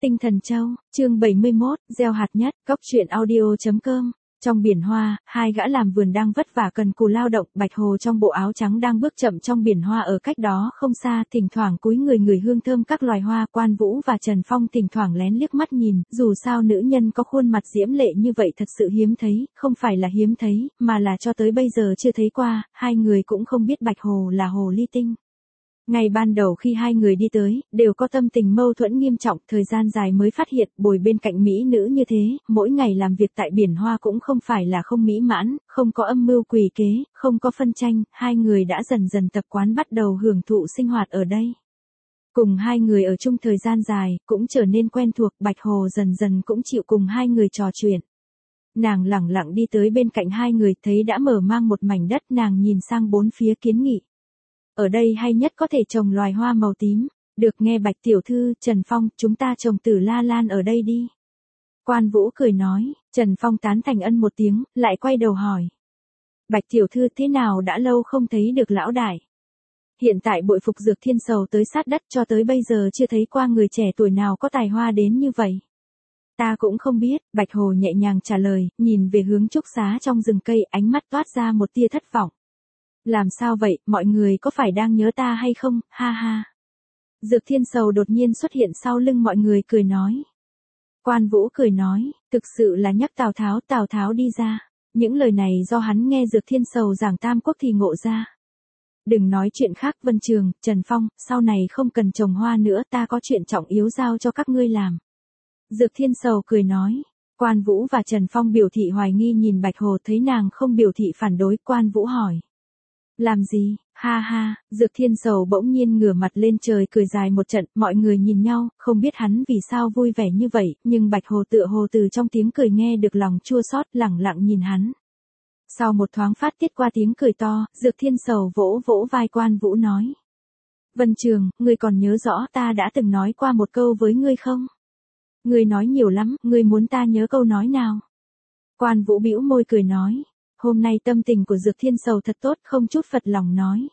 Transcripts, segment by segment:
Tinh Thần Châu, chương 71, gieo hạt nhất, góc truyện audio.com. Trong biển hoa, hai gã làm vườn đang vất vả cần cù lao động, Bạch Hồ trong bộ áo trắng đang bước chậm trong biển hoa ở cách đó không xa, thỉnh thoảng cúi người ngửi hương thơm các loài hoa. Quan Vũ và Trần Phong thỉnh thoảng lén liếc mắt nhìn, dù sao nữ nhân có khuôn mặt diễm lệ như vậy thật sự hiếm thấy, không phải là hiếm thấy, mà là cho tới bây giờ chưa thấy qua, hai người cũng không biết Bạch Hồ là hồ ly tinh. Ngày ban đầu khi hai người đi tới, đều có tâm tình mâu thuẫn nghiêm trọng, thời gian dài mới phát hiện, bồi bên cạnh mỹ nữ như thế, mỗi ngày làm việc tại biển hoa cũng không phải là không mỹ mãn, không có âm mưu quỷ kế, không có phân tranh, hai người đã dần dần tập quán bắt đầu hưởng thụ sinh hoạt ở đây. Cùng hai người ở chung thời gian dài, cũng trở nên quen thuộc, Bạch Hồ dần dần cũng chịu cùng hai người trò chuyện. Nàng lẳng lặng đi tới bên cạnh hai người, thấy đã mở mang một mảnh đất, nàng nhìn sang bốn phía kiến nghị. Ở đây hay nhất có thể trồng loài hoa màu tím, được nghe Bạch tiểu thư, Trần Phong, chúng ta trồng Tử La Lan ở đây đi. Quan Vũ cười nói, Trần Phong tán thành ân một tiếng, lại quay đầu hỏi. Bạch tiểu thư thế nào đã lâu không thấy được lão đại. Hiện tại bội phục Dược Thiên Sầu tới sát đất, cho tới bây giờ chưa thấy qua người trẻ tuổi nào có tài hoa đến như vậy. Ta cũng không biết, Bạch Hồ nhẹ nhàng trả lời, nhìn về hướng trúc xá trong rừng cây, ánh mắt toát ra một tia thất vọng. Làm sao vậy, mọi người có phải đang nhớ ta hay không, ha ha. Dược Thiên Sầu đột nhiên xuất hiện sau lưng mọi người cười nói. Quan Vũ cười nói, thực sự là nhắc Tào Tháo đi ra. Những lời này do hắn nghe Dược Thiên Sầu giảng Tam Quốc thì ngộ ra. Đừng nói chuyện khác, Vân Trường, Trần Phong, sau này không cần trồng hoa nữa, ta có chuyện trọng yếu giao cho các ngươi làm. Dược Thiên Sầu cười nói. Quan Vũ và Trần Phong biểu thị hoài nghi nhìn Bạch Hồ, thấy nàng không biểu thị phản đối, Quan Vũ hỏi. Làm gì, ha ha, Dược Thiên Sầu bỗng nhiên ngửa mặt lên trời cười dài một trận, mọi người nhìn nhau, không biết hắn vì sao vui vẻ như vậy, nhưng Bạch Hồ tựa hồ từ trong tiếng cười nghe được lòng chua xót, lẳng lặng nhìn hắn. Sau một thoáng phát tiết qua tiếng cười to, Dược Thiên Sầu vỗ vỗ vai Quan Vũ nói. Vân Trường, ngươi còn nhớ rõ ta đã từng nói qua một câu với ngươi không? Ngươi nói nhiều lắm, ngươi muốn ta nhớ câu nói nào? Quan Vũ bĩu môi cười nói. Hôm nay tâm tình của Dược Thiên Sầu thật tốt, không chút phật lòng nói.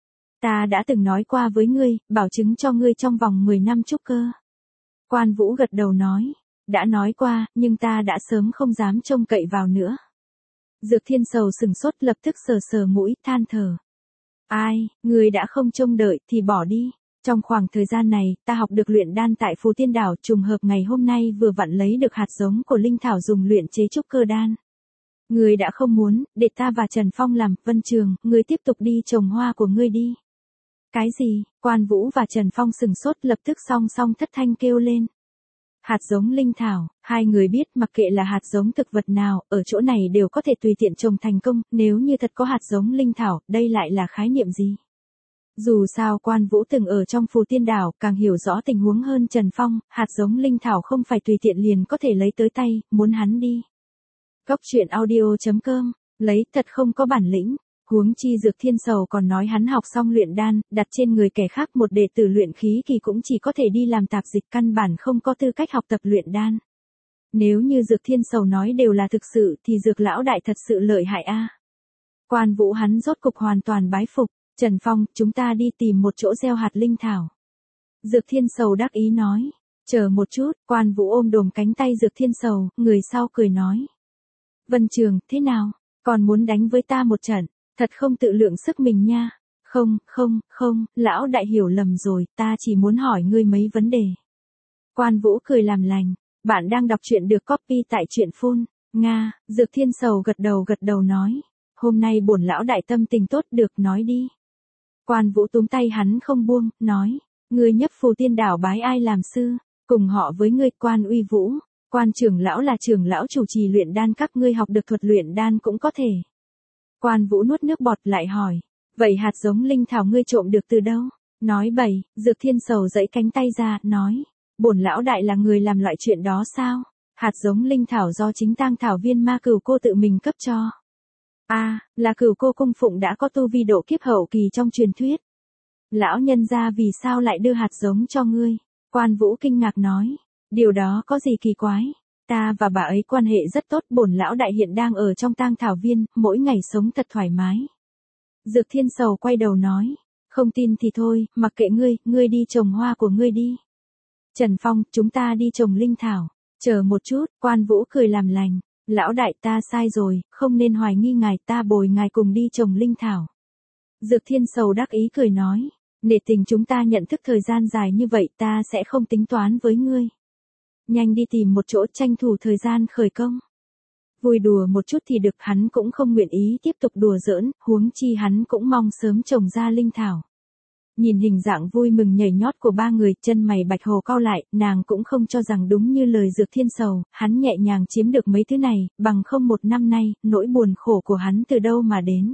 Ta đã từng nói qua với ngươi, bảo chứng cho ngươi trong vòng 10 năm trúc cơ. Quan Vũ gật đầu nói, đã nói qua, nhưng ta đã sớm không dám trông cậy vào nữa. Dược Thiên Sầu sừng sốt, lập tức sờ sờ mũi, than thở. Ai, ngươi đã không trông đợi thì bỏ đi. Trong khoảng thời gian này, ta học được luyện đan tại Phù Tiên Đảo, trùng hợp ngày hôm nay vừa vặn lấy được hạt giống của linh thảo dùng luyện chế trúc cơ đan. Ngươi đã không muốn, để ta và Trần Phong làm, Vân Trường, ngươi tiếp tục đi trồng hoa của ngươi đi. Cái gì, Quan Vũ và Trần Phong sừng sốt, lập tức song song thất thanh kêu lên. Hạt giống linh thảo, hai người biết mặc kệ là hạt giống thực vật nào, ở chỗ này đều có thể tùy tiện trồng thành công, nếu như thật có hạt giống linh thảo, đây lại là khái niệm gì? Dù sao Quan Vũ từng ở trong Phù Tiên Đảo, càng hiểu rõ tình huống hơn Trần Phong, hạt giống linh thảo không phải tùy tiện liền có thể lấy tới tay, muốn hắn đi. Góc truyện audio.com, lấy thật không có bản lĩnh, huống chi Dược Thiên Sầu còn nói hắn học xong luyện đan, đặt trên người kẻ khác một đệ tử luyện khí kỳ cũng chỉ có thể đi làm tạp dịch, căn bản không có tư cách học tập luyện đan. Nếu như Dược Thiên Sầu nói đều là thực sự thì Dược lão đại thật sự lợi hại a. Quan Vũ hắn rốt cục hoàn toàn bái phục, Trần Phong, chúng ta đi tìm một chỗ gieo hạt linh thảo. Dược Thiên Sầu đắc ý nói, chờ một chút, Quan Vũ ôm đồm cánh tay Dược Thiên Sầu, người sau cười nói. Vân Trường, thế nào? Còn muốn đánh với ta một trận? Thật không tự lượng sức mình nha. Không, lão đại hiểu lầm rồi, ta chỉ muốn hỏi ngươi mấy vấn đề. Quan Vũ cười làm lành. Bạn đang đọc truyện được copy tại truyện phun. Nga, Dược Thiên Sầu gật đầu nói. Hôm nay bổn lão đại tâm tình tốt, được, nói đi. Quan Vũ túm tay hắn không buông, nói. Ngươi nhấp Phù Tiên Đảo bái ai làm sư? Cùng họ với ngươi, Quan Uy Vũ. Quan trưởng lão là trưởng lão chủ trì luyện đan, các ngươi học được thuật luyện đan cũng có thể. Quan Vũ nuốt nước bọt lại hỏi, vậy hạt giống linh thảo ngươi trộm được từ đâu? Nói bậy, Dược Thiên Sầu giãy cánh tay ra, nói, bổn lão đại là người làm loại chuyện đó sao? Hạt giống linh thảo do chính Tang Thảo Viên Ma Cửu cô tự mình cấp cho. Là Cửu cô cung phụng đã có tu vi độ kiếp hậu kỳ trong truyền thuyết. Lão nhân gia vì sao lại đưa hạt giống cho ngươi? Quan Vũ kinh ngạc nói. Điều đó có gì kỳ quái? Ta và bà ấy quan hệ rất tốt, bổn lão đại hiện đang ở trong Tang Thảo Viên, mỗi ngày sống thật thoải mái. Dược Thiên Sầu quay đầu nói, không tin thì thôi, mặc kệ ngươi, ngươi đi trồng hoa của ngươi đi. Trần Phong, chúng ta đi trồng linh thảo. Chờ một chút, Quan Vũ cười làm lành. Lão đại ta sai rồi, không nên hoài nghi ngài, ta bồi ngài cùng đi trồng linh thảo. Dược Thiên Sầu đắc ý cười nói, nể tình chúng ta nhận thức thời gian dài như vậy ta sẽ không tính toán với ngươi. Nhanh đi tìm một chỗ tranh thủ thời gian khởi công. Vui đùa một chút thì được, hắn cũng không nguyện ý tiếp tục đùa giỡn, huống chi hắn cũng mong sớm trồng ra linh thảo. Nhìn hình dạng vui mừng nhảy nhót của ba người, chân mày Bạch Hồ cau lại, nàng cũng không cho rằng đúng như lời Dược Thiên Sầu, hắn nhẹ nhàng chiếm được mấy thứ này, bằng không một năm nay, nỗi buồn khổ của hắn từ đâu mà đến.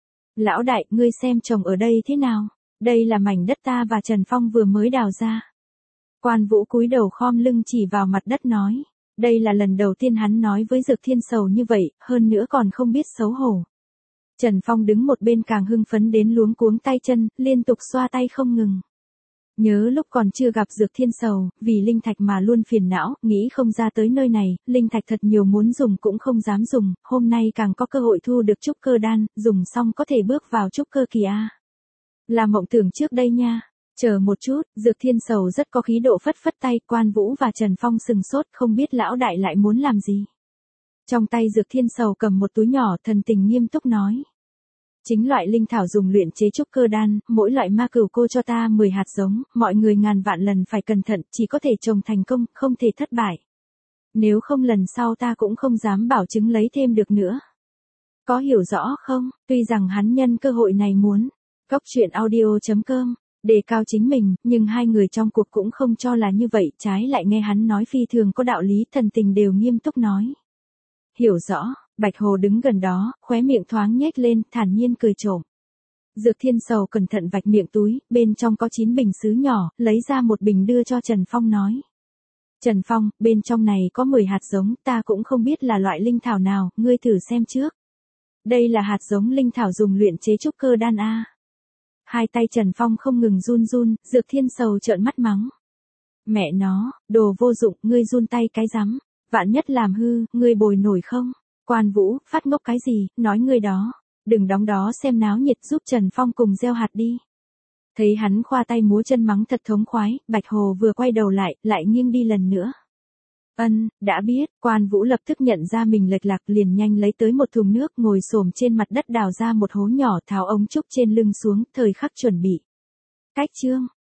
Lão đại, ngươi xem trồng ở đây thế nào? Đây là mảnh đất ta và Trần Phong vừa mới đào ra. Quan Vũ cúi đầu khom lưng chỉ vào mặt đất nói. Đây là lần đầu tiên hắn nói với Dược Thiên Sầu như vậy, hơn nữa còn không biết xấu hổ. Trần Phong đứng một bên càng hưng phấn đến luống cuống tay chân, liên tục xoa tay không ngừng. Nhớ lúc còn chưa gặp Dược Thiên Sầu, vì linh thạch mà luôn phiền não, nghĩ không ra tới nơi này, linh thạch thật nhiều muốn dùng cũng không dám dùng, hôm nay càng có cơ hội thu được trúc cơ đan, dùng xong có thể bước vào trúc cơ kỳ A. Là mộng tưởng trước đây nha. Chờ một chút, Dược Thiên Sầu rất có khí độ phất phất tay, Quan Vũ và Trần Phong sừng sốt không biết lão đại lại muốn làm gì. Trong tay Dược Thiên Sầu cầm một túi nhỏ, thần tình nghiêm túc nói. Chính loại linh thảo dùng luyện chế trúc cơ đan, mỗi loại ma cửu cô cho ta 10 hạt giống, mọi người ngàn vạn lần phải cẩn thận, chỉ có thể trồng thành công, không thể thất bại. Nếu không lần sau ta cũng không dám bảo chứng lấy thêm được nữa. Có hiểu rõ không? Tuy rằng hắn nhân cơ hội này muốn Cóc truyện audio.com đề cao chính mình, nhưng hai người trong cuộc cũng không cho là như vậy, trái lại nghe hắn nói phi thường có đạo lý, thần tình đều nghiêm túc nói. Hiểu rõ, Bạch Hồ đứng gần đó, khóe miệng thoáng nhếch lên, thản nhiên cười trộm. Dược Thiên Sầu cẩn thận vạch miệng túi, bên trong có 9 bình sứ nhỏ, lấy ra một bình đưa cho Trần Phong nói. Trần Phong, bên trong này có 10 hạt giống, ta cũng không biết là loại linh thảo nào, ngươi thử xem trước. Đây là hạt giống linh thảo dùng luyện chế trúc cơ đan A. Hai tay Trần Phong không ngừng run run, Dược Thiên Sầu trợn mắt mắng. Mẹ nó, đồ vô dụng, ngươi run tay cái rắm, vạn nhất làm hư, ngươi bồi nổi không? Quan Vũ, phát ngốc cái gì, nói ngươi đó, đừng đóng đó xem náo nhiệt, giúp Trần Phong cùng gieo hạt đi. Thấy hắn khoa tay múa chân mắng thật thống khoái, Bạch Hồ vừa quay đầu lại nghiêng đi lần nữa. Đã biết, Quan Vũ lập tức nhận ra mình lệch lạc, liền nhanh lấy tới một thùng nước, ngồi xổm trên mặt đất đào ra một hố nhỏ, tháo ống trúc trên lưng xuống, thời khắc chuẩn bị. Cách chương